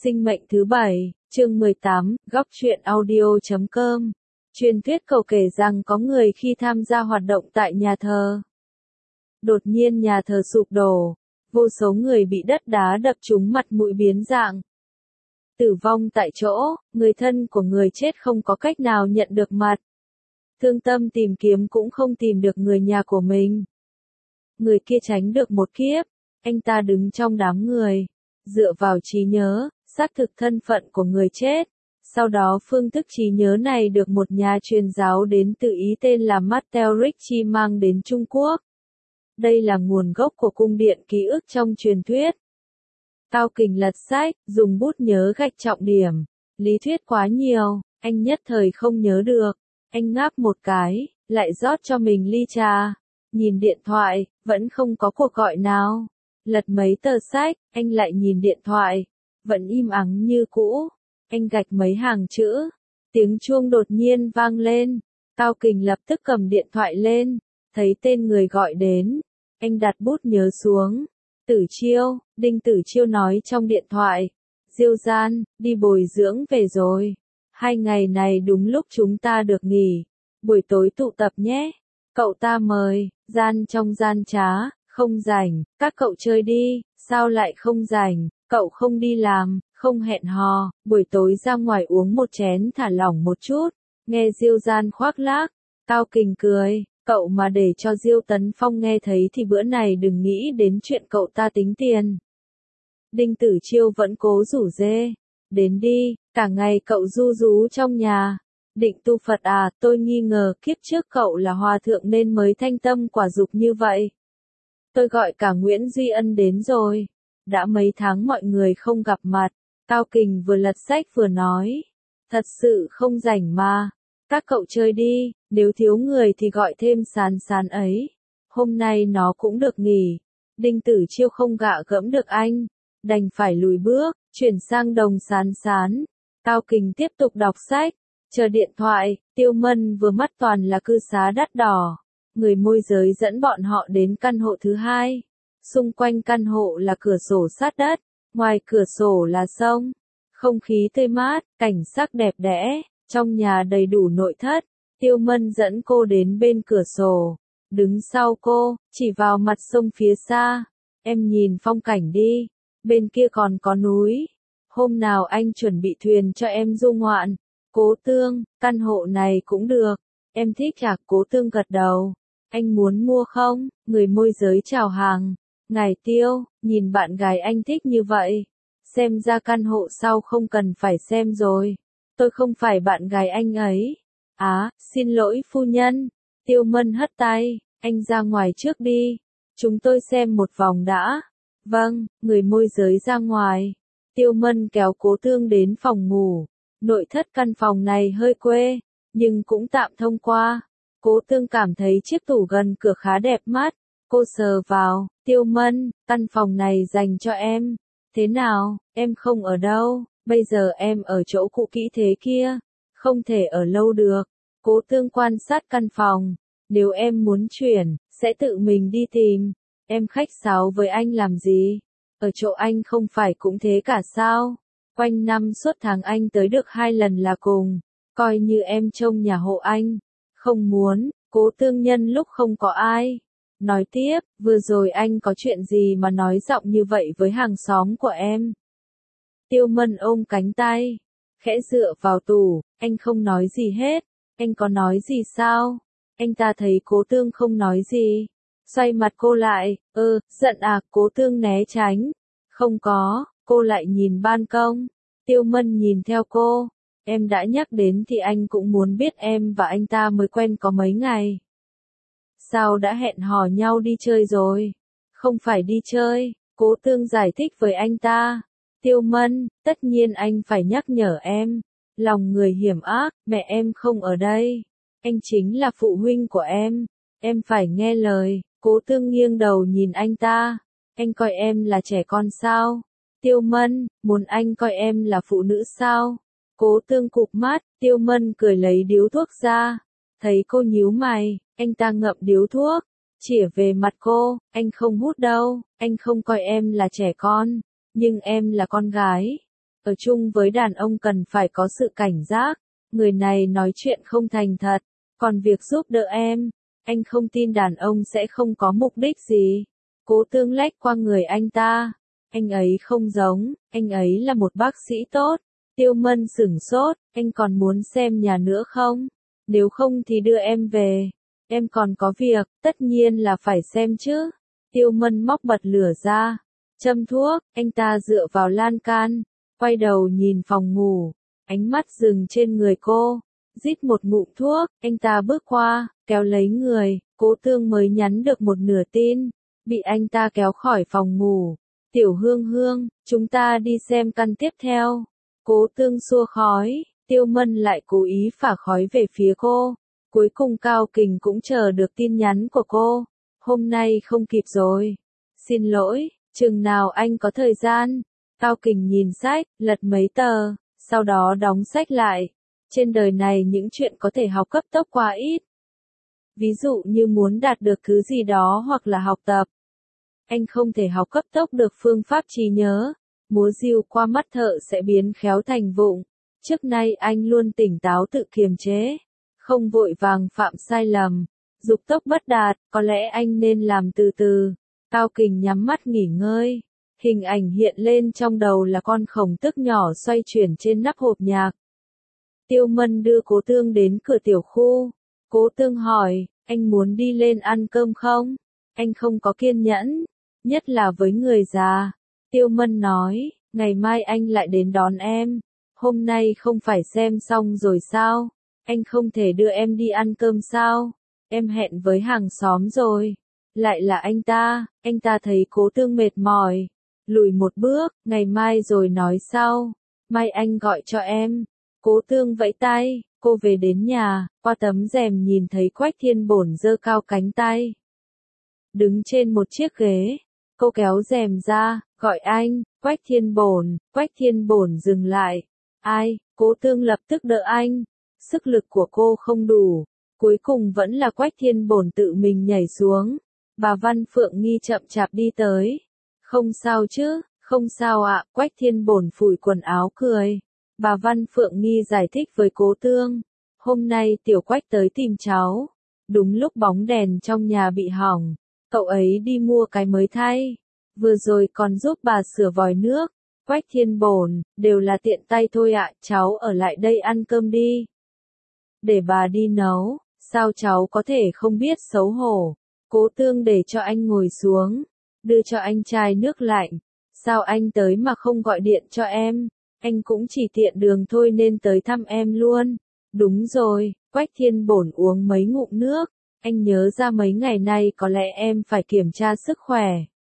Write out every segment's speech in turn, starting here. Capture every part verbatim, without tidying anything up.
Sinh mệnh thứ bảy, chương mười tám, góc truyện audio chấm com. Truyền thuyết cầu kể rằng có người khi tham gia hoạt động tại nhà thờ. Đột nhiên nhà thờ sụp đổ, vô số người bị đất đá đập trúng mặt mũi biến dạng. Tử vong tại chỗ, người thân của người chết không có cách nào nhận được mặt. Thương tâm tìm kiếm cũng không tìm được người nhà của mình. Người kia tránh được một kiếp, anh ta đứng trong đám người, dựa vào trí nhớ, xác thực thân phận của người chết. Sau đó phương thức trí nhớ này được một nhà truyền giáo đến từ Ý tên là Matteo Ricci mang đến Trung Quốc. Đây là nguồn gốc của cung điện ký ức trong truyền thuyết. Cao Kình lật sách, dùng bút nhớ gạch trọng điểm. Lý thuyết quá nhiều, anh nhất thời không nhớ được. Anh ngáp một cái, lại rót cho mình ly trà. Nhìn điện thoại, vẫn không có cuộc gọi nào. Lật mấy tờ sách, anh lại nhìn điện thoại. Vẫn im ắng như cũ. Anh gạch mấy hàng chữ. Tiếng chuông đột nhiên vang lên. Cao Kình lập tức cầm điện thoại lên. Thấy tên người gọi đến. Anh đặt bút nhớ xuống. Tử Chiêu, Đinh Tử Chiêu nói trong điện thoại. Diêu Gian, đi bồi dưỡng về rồi. Hai ngày này đúng lúc chúng ta được nghỉ. Buổi tối tụ tập nhé. Cậu ta mời, gian trong gian trá, không rảnh, các cậu chơi đi, sao lại không rảnh, cậu không đi làm, không hẹn hò, buổi tối ra ngoài uống một chén thả lỏng một chút. Nghe Diêu Gian khoác lác, Cao Kình cười, cậu mà để cho Diêu Tấn Phong nghe thấy thì bữa này đừng nghĩ đến chuyện cậu ta tính tiền. Đinh Tử Chiêu vẫn cố rủ dê, đến đi, cả ngày cậu ru rú trong nhà. Định tu Phật à, tôi nghi ngờ kiếp trước cậu là hòa thượng nên mới thanh tâm quả dục như vậy. Tôi gọi cả Nguyễn Duy Ân đến rồi. Đã mấy tháng mọi người không gặp mặt. Cao Kình vừa lật sách vừa nói. Thật sự không rảnh mà. Các cậu chơi đi, nếu thiếu người thì gọi thêm Sán Sán ấy. Hôm nay nó cũng được nghỉ. Đinh Tử Chiêu không gạ gẫm được anh. Đành phải lùi bước, chuyển sang Đồng Sán Sán. Cao Kình tiếp tục đọc sách. Chờ điện thoại, Tiêu Mân vừa mắt toàn là cư xá đắt đỏ. Người môi giới dẫn bọn họ đến căn hộ thứ hai. Xung quanh căn hộ là cửa sổ sát đất, ngoài cửa sổ là sông. Không khí tươi mát, cảnh sắc đẹp đẽ, trong nhà đầy đủ nội thất. Tiêu Mân dẫn cô đến bên cửa sổ, đứng sau cô, chỉ vào mặt sông phía xa. Em nhìn phong cảnh đi, bên kia còn có núi. Hôm nào anh chuẩn bị thuyền cho em du ngoạn. Cố Tương, căn hộ này cũng được. Em thích à? Cố Tương gật đầu. Anh muốn mua không? Người môi giới chào hàng. Ngài Tiêu, nhìn bạn gái anh thích như vậy. Xem ra căn hộ sau không cần phải xem rồi. Tôi không phải bạn gái anh ấy. Á, à, xin lỗi phu nhân. Tiêu Mân hất tay. Anh ra ngoài trước đi. Chúng tôi xem một vòng đã. Vâng, người môi giới ra ngoài. Tiêu Mân kéo Cố Tương đến phòng ngủ. Nội thất căn phòng này hơi quê, nhưng cũng tạm thông qua. Cố Tương cảm thấy chiếc tủ gần cửa khá đẹp mắt. Cô sờ vào, Tiêu Mân, căn phòng này dành cho em. Thế nào, em không ở đâu, bây giờ em ở chỗ cũ kỹ thế kia. Không thể ở lâu được. Cố Tương quan sát căn phòng. Nếu em muốn chuyển, sẽ tự mình đi tìm. Em khách sáo với anh làm gì? Ở chỗ anh không phải cũng thế cả sao? Quanh năm suốt tháng anh tới được hai lần là cùng, coi như em trông nhà hộ anh. Không muốn, Cố Tương nhân lúc không có ai. Nói tiếp, vừa rồi anh có chuyện gì mà nói giọng như vậy với hàng xóm của em? Tiêu Mân ôm cánh tay, khẽ dựa vào tủ, anh không nói gì hết. Anh có nói gì sao? Anh ta thấy Cố Tương không nói gì, xoay mặt cô lại, ơ, giận à? Cố Tương né tránh. Không có. Cô lại nhìn ban công. Tiêu Mân nhìn theo cô. Em đã nhắc đến thì anh cũng muốn biết em và anh ta mới quen có mấy ngày. Sao đã hẹn hò nhau đi chơi rồi? Không phải đi chơi, Cố Tương giải thích với anh ta. Tiêu Mân, tất nhiên anh phải nhắc nhở em. Lòng người hiểm ác, mẹ em không ở đây. Anh chính là phụ huynh của em. Em phải nghe lời. Cố Tương nghiêng đầu nhìn anh ta. Anh coi em là trẻ con sao? Tiêu Mân, muốn anh coi em là phụ nữ sao? Cố Tương cụp mắt, Tiêu Mân cười lấy điếu thuốc ra. Thấy cô nhíu mày, anh ta ngậm điếu thuốc, chĩa về mặt cô, anh không hút đâu, anh không coi em là trẻ con, nhưng em là con gái. Ở chung với đàn ông cần phải có sự cảnh giác, người này nói chuyện không thành thật, còn việc giúp đỡ em, anh không tin đàn ông sẽ không có mục đích gì. Cố Tương lách qua người anh ta, anh ấy không giống, anh ấy là một bác sĩ tốt. Tiêu Mân sửng sốt, anh còn muốn xem nhà nữa không? Nếu không thì đưa em về, em còn có việc, tất nhiên là phải xem chứ. Tiêu Mân móc bật lửa ra, châm thuốc, anh ta dựa vào lan can, quay đầu nhìn phòng ngủ, ánh mắt dừng trên người cô, rít một ngụm thuốc, anh ta bước qua, kéo lấy người, Cố Tương mới nhắn được một nửa tin, bị anh ta kéo khỏi phòng ngủ. Tiểu Hương Hương, chúng ta đi xem căn tiếp theo. Cố Tương xua khói, Tiêu Mân lại cố ý phả khói về phía cô. Cuối cùng Cao Kình cũng chờ được tin nhắn của cô. Hôm nay không kịp rồi. Xin lỗi, chừng nào anh có thời gian. Cao Kình nhìn sách, lật mấy tờ, sau đó đóng sách lại. Trên đời này những chuyện có thể học cấp tốc quá ít. Ví dụ như muốn đạt được thứ gì đó hoặc là học tập. Anh không thể học cấp tốc được phương pháp trí nhớ. Múa diêu qua mắt thợ sẽ biến khéo thành vụng. Trước nay anh luôn tỉnh táo tự kiềm chế, không vội vàng phạm sai lầm. Dục tốc bất đạt, có lẽ anh nên làm từ từ. Cao Kình nhắm mắt nghỉ ngơi. Hình ảnh hiện lên trong đầu là con khổng tước nhỏ xoay chuyển trên nắp hộp nhạc. Tiêu Mân đưa Cố Tương đến cửa tiểu khu. Cố Tương hỏi, anh muốn đi lên ăn cơm không? Anh không có kiên nhẫn, nhất là với người già. Tiêu Mân nói, ngày mai anh lại đến đón em. Hôm nay không phải xem xong rồi sao? Anh không thể đưa em đi ăn cơm sao? Em hẹn với hàng xóm rồi. Lại là anh ta, anh ta thấy Cố Tương mệt mỏi. Lùi một bước, ngày mai rồi nói sau. Mai anh gọi cho em. Cố Tương vẫy tay, cô về đến nhà, qua tấm rèm nhìn thấy Quách Thiên Bổn giơ cao cánh tay. Đứng trên một chiếc ghế, cô kéo rèm ra, gọi anh, Quách Thiên Bổn. Quách Thiên Bổn dừng lại. Ai? Cố Tương lập tức đỡ anh. Sức lực của cô không đủ. Cuối cùng vẫn là Quách Thiên Bổn tự mình nhảy xuống. Bà Văn Phượng Nghi chậm chạp đi tới. Không sao chứ, không sao ạ. Quách Thiên Bổn phủi quần áo cười. Bà Văn Phượng Nghi giải thích với Cố Tương. Hôm nay Tiểu Quách tới tìm cháu. Đúng lúc bóng đèn trong nhà bị hỏng. Cậu ấy đi mua cái mới thay. Vừa rồi còn giúp bà sửa vòi nước. Quách Thiên Bổn, đều là tiện tay thôi ạ, cháu ở lại đây ăn cơm đi. Để bà đi nấu, sao cháu có thể không biết xấu hổ. Cố Tương để cho anh ngồi xuống, đưa cho anh chai nước lạnh. Sao anh tới mà không gọi điện cho em? Anh cũng chỉ tiện đường thôi nên tới thăm em luôn. Đúng rồi, Quách Thiên Bổn uống mấy ngụm nước. Anh nhớ ra mấy ngày nay có lẽ em phải kiểm tra sức khỏe.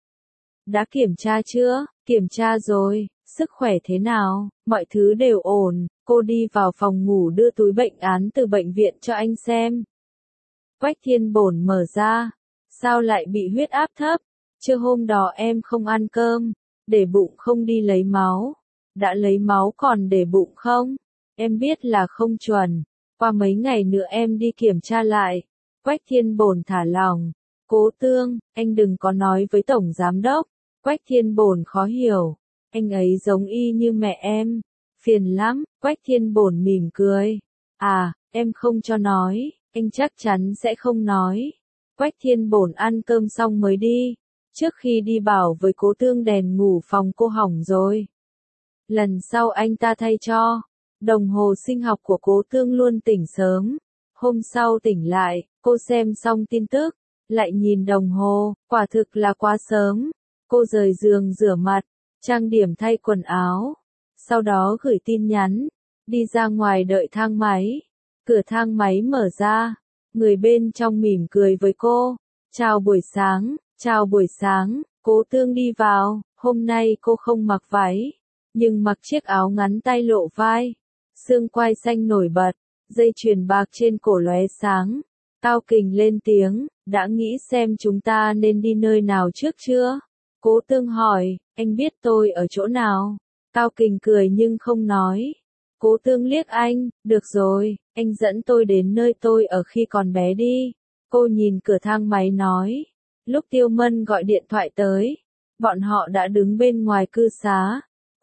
Đã kiểm tra chưa? Kiểm tra rồi, sức khỏe thế nào? Mọi thứ đều ổn. Cô đi vào phòng ngủ đưa túi bệnh án từ bệnh viện cho anh xem. Quách Thiên Bổn mở ra. Sao lại bị huyết áp thấp? Trưa hôm đó em không ăn cơm, để bụng không đi lấy máu. Đã lấy máu còn để bụng không? Em biết là không chuẩn. Qua mấy ngày nữa em đi kiểm tra lại. Quách Thiên Bổn thả lỏng. Cố Tương, anh đừng có nói với Tổng Giám Đốc. Quách Thiên Bổn khó hiểu. Anh ấy giống y như mẹ em. Phiền lắm. Quách Thiên Bổn mỉm cười. À, em không cho nói. Anh chắc chắn sẽ không nói. Quách Thiên Bổn ăn cơm xong mới đi. Trước khi đi bảo với Cố Tương đèn ngủ phòng cô hỏng rồi. Lần sau anh ta thay cho. Đồng hồ sinh học của Cố Tương luôn tỉnh sớm. Hôm sau tỉnh lại, cô xem xong tin tức. Lại nhìn đồng hồ, quả thực là quá sớm. Cô rời giường rửa mặt, trang điểm thay quần áo. Sau đó gửi tin nhắn. Đi ra ngoài đợi thang máy. Cửa thang máy mở ra. Người bên trong mỉm cười với cô. Chào buổi sáng, chào buổi sáng. Cố Tương đi vào. Hôm nay cô không mặc váy, nhưng mặc chiếc áo ngắn tay lộ vai. Xương quai xanh nổi bật. Dây chuyền bạc trên cổ lóe sáng. Cao Kình lên tiếng. Đã nghĩ xem chúng ta nên đi nơi nào trước chưa? Cố Tương hỏi. Anh biết tôi ở chỗ nào? Cao Kình cười nhưng không nói. Cố Tương liếc anh. Được rồi, anh dẫn tôi đến nơi tôi ở khi còn bé đi. Cô nhìn cửa thang máy nói. Lúc Tiêu Mân gọi điện thoại tới, bọn họ đã đứng bên ngoài cư xá.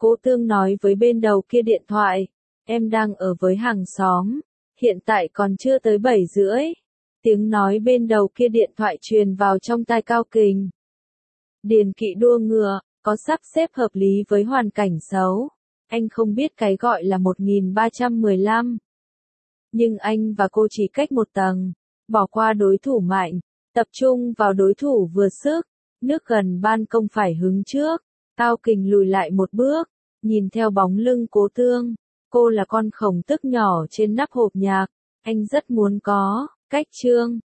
Cố Tương nói với bên đầu kia điện thoại, em đang ở với hàng xóm, hiện tại còn chưa tới bảy rưỡi. Tiếng nói bên đầu kia điện thoại truyền vào trong tai Cao Kình. Điền Kỵ đua ngựa, có sắp xếp hợp lý với hoàn cảnh xấu. Anh không biết cái gọi là một nghìn ba trăm mười lăm. Nhưng anh và cô chỉ cách một tầng, bỏ qua đối thủ mạnh, tập trung vào đối thủ vừa sức, nước gần ban công phải hứng trước. Cao Kình lùi lại một bước, nhìn theo bóng lưng Cố Tương. Cô là con khổng tức nhỏ trên nắp hộp nhạc, anh rất muốn có. Cách chương